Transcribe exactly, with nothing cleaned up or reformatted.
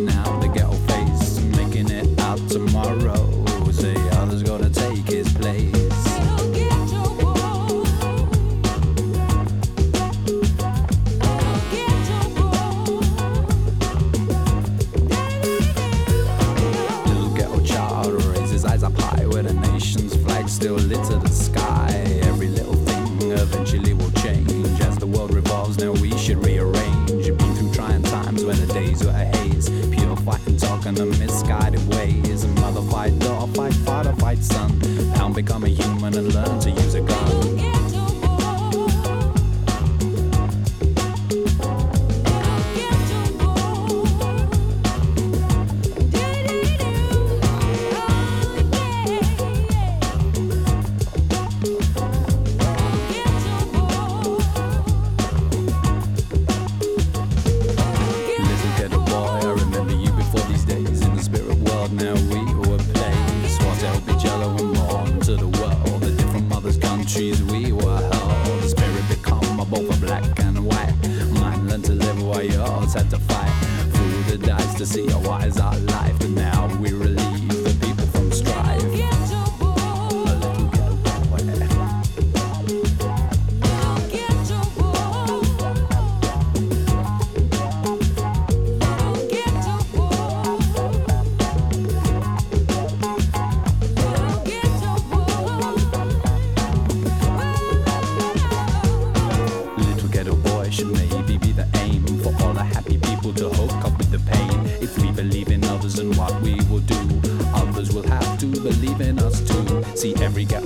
living out the ghetto face, making it out tomorrow. Say others gonna take his place. Still lit to the sky. Every little thing eventually will change. As the world revolves, now we should rearrange. You've been through trying times when the days were a haze. Pure fight and talk in the misguided ways. And mother fight daughter, fight father, fight son. Now become a human and learn to use a gun. Now we were placed, what to help each other and born to the world. The different mothers, countries we were held. The spirit become a both a black and white. Mine learned to live while yours had to fight. Through the dice to see what is our life. And now we relieve the people from strife. A little ghetto boy. Should maybe be the aim for all the happy people to hook up with the pain. If we believe in others and what we will do, others will have to believe in us too. See, every ghetto